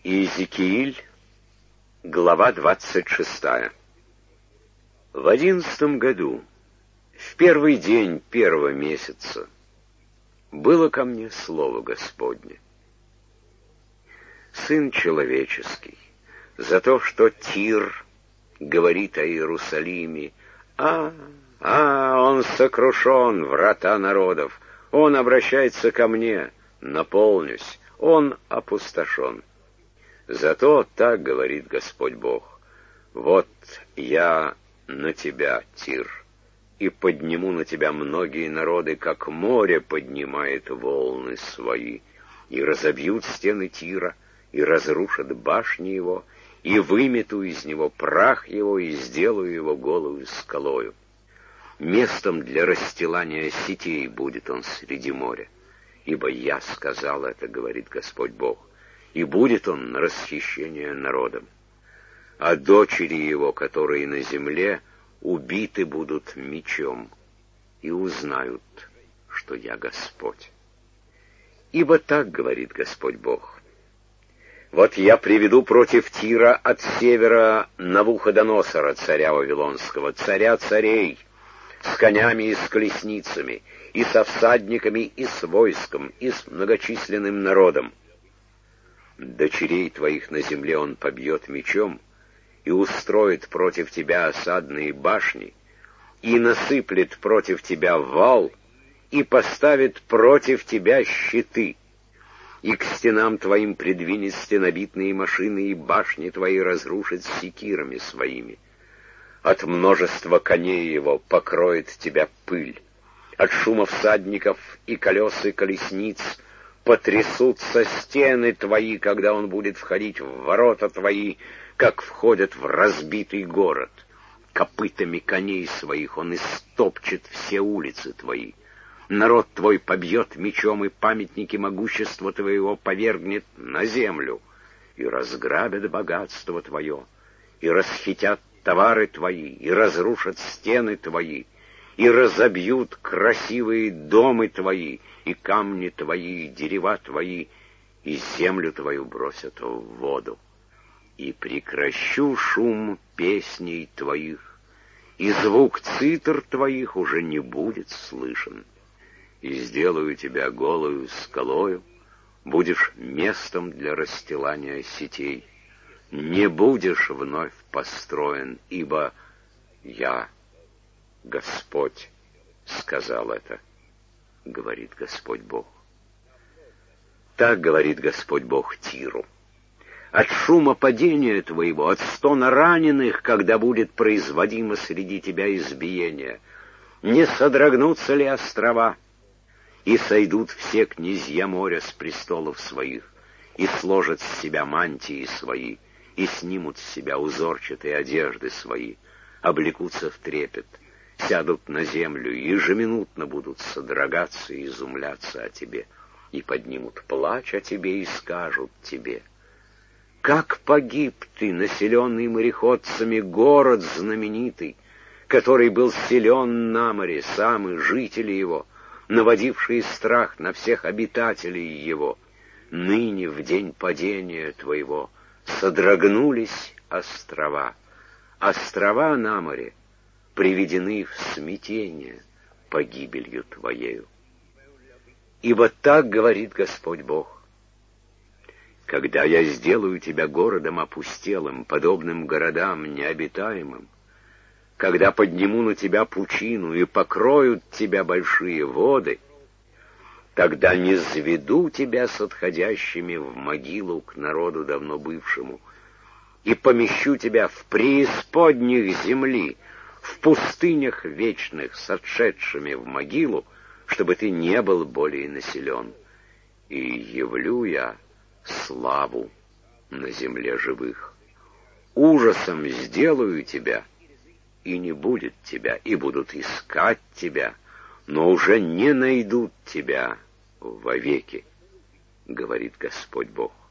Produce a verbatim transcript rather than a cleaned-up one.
Иезекииль, глава двадцать шестая. В одиннадцатом году, в первый день первого месяца, было ко мне слово Господне: Сын человеческий, за то, что Тир говорит о Иерусалиме, а, а, он сокрушен, врата народов, он обращается ко мне, наполнюсь, он опустошен. Зато так говорит Господь Бог: вот я на тебя, Тир, и подниму на тебя многие народы, как море поднимает волны свои, и разобьют стены Тира, и разрушат башни его, и вымету из него прах его, и сделаю его голову скалою. Местом для расстилания сетей будет он среди моря, ибо я сказал это, говорит Господь Бог, и будет он на расхищение народом. А дочери его, которые на земле, убиты будут мечом, и узнают, что я Господь. Ибо так говорит Господь Бог: вот я приведу против Тира от севера Навуходоносора, царя Вавилонского, царя царей, с конями и с колесницами, и со всадниками, и с войском, и с многочисленным народом. Дочерей твоих на земле он побьет мечом, и устроит против тебя осадные башни, и насыплет против тебя вал, и поставит против тебя щиты, и к стенам твоим придвинет стенобитные машины, и башни твои разрушит секирами своими. От множества коней его покроет тебя пыль, от шума всадников и колес и колесниц потрясутся стены твои, когда он будет входить в ворота твои, как входят в разбитый город. Копытами коней своих он истопчет все улицы твои. Народ твой побьет мечом, и памятники могущества твоего повергнет на землю, и разграбят богатство твое, и расхитят товары твои, и разрушат стены твои, и разобьют красивые домы твои, и камни твои, и дерева твои, и землю твою бросят в воду. И прекращу шум песней твоих, и звук цитр твоих уже не будет слышен. И сделаю тебя голою скалою, будешь местом для расстилания сетей. Не будешь вновь построен, ибо я, Господь, сказал это, говорит Господь Бог. Так говорит Господь Бог Тиру: от шума падения твоего, от стона раненых, когда будет производимо среди тебя избиение, не содрогнутся ли острова, и сойдут все князья моря с престолов своих, и сложат с себя мантии свои, и снимут с себя узорчатые одежды свои, облекутся в трепет, сядут на землю, и ежеминутно будут содрогаться и изумляться о тебе, и поднимут плач о тебе и скажут тебе: как погиб ты, населенный мореходцами, город знаменитый, который был силен на море, сам и жители его, наводившие страх на всех обитателей его. Ныне, в день падения твоего, содрогнулись острова. Острова на море приведены в смятение погибелью твоею. Ибо так говорит Господь Бог: когда я сделаю тебя городом опустелым, подобным городам необитаемым, когда подниму на тебя пучину и покроют тебя большие воды, тогда не заведу тебя с отходящими в могилу к народу давно бывшему, и помещу тебя в преисподних земли, в пустынях вечных, с отшедшими в могилу, чтобы ты не был более населен. И явлю я славу на земле живых. Ужасом сделаю тебя, и не будет тебя, и будут искать тебя, но уже не найдут тебя вовеки, говорит Господь Бог.